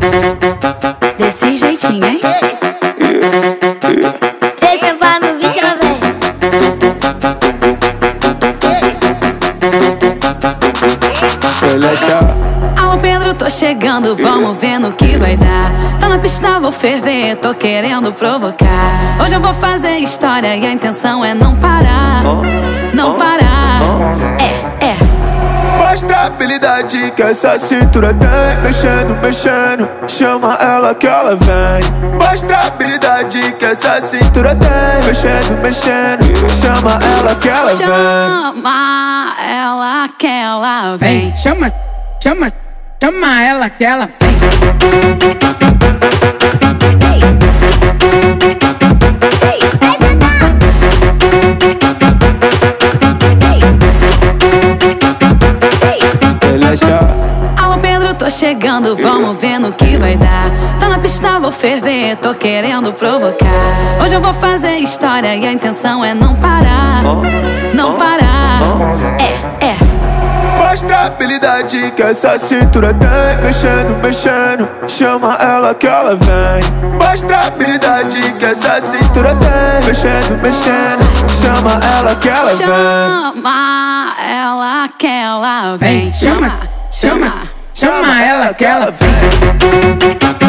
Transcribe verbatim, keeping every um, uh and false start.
Desse jeitinho, hein? Deixa pra no vídeo, ela vem. Alô Pedro, tô chegando, vamos ver no que vai dar. Tô na pista, vou ferver, tô querendo provocar. Hoje eu vou fazer história e a intenção é não parar. Não parar, é, é. Mostra a habilidade que essa cintura tem. Mexendo, mexendo, chama ela que ela vem. Mostra a habilidade que essa cintura tem. Mexendo, mexendo, chama ela que ela vem. Chama ela que ela vem. Vem, chama, chama, chama ela que ela vem. Alô Pedro, tô chegando, vamos ver no que vai dar. Tô na pista, vou ferver, tô querendo provocar. Hoje eu vou fazer história e a intenção é não parar. Não parar, é, é. Mostra a habilidade que essa cintura tem. Mexendo, mexendo, chama ela que ela vem. Mostra a habilidade que essa cintura tem. Mexendo, mexendo, chama ela que ela vem. Chama ela que ela vem. Vem, chama, chama, chama ela que ela vem.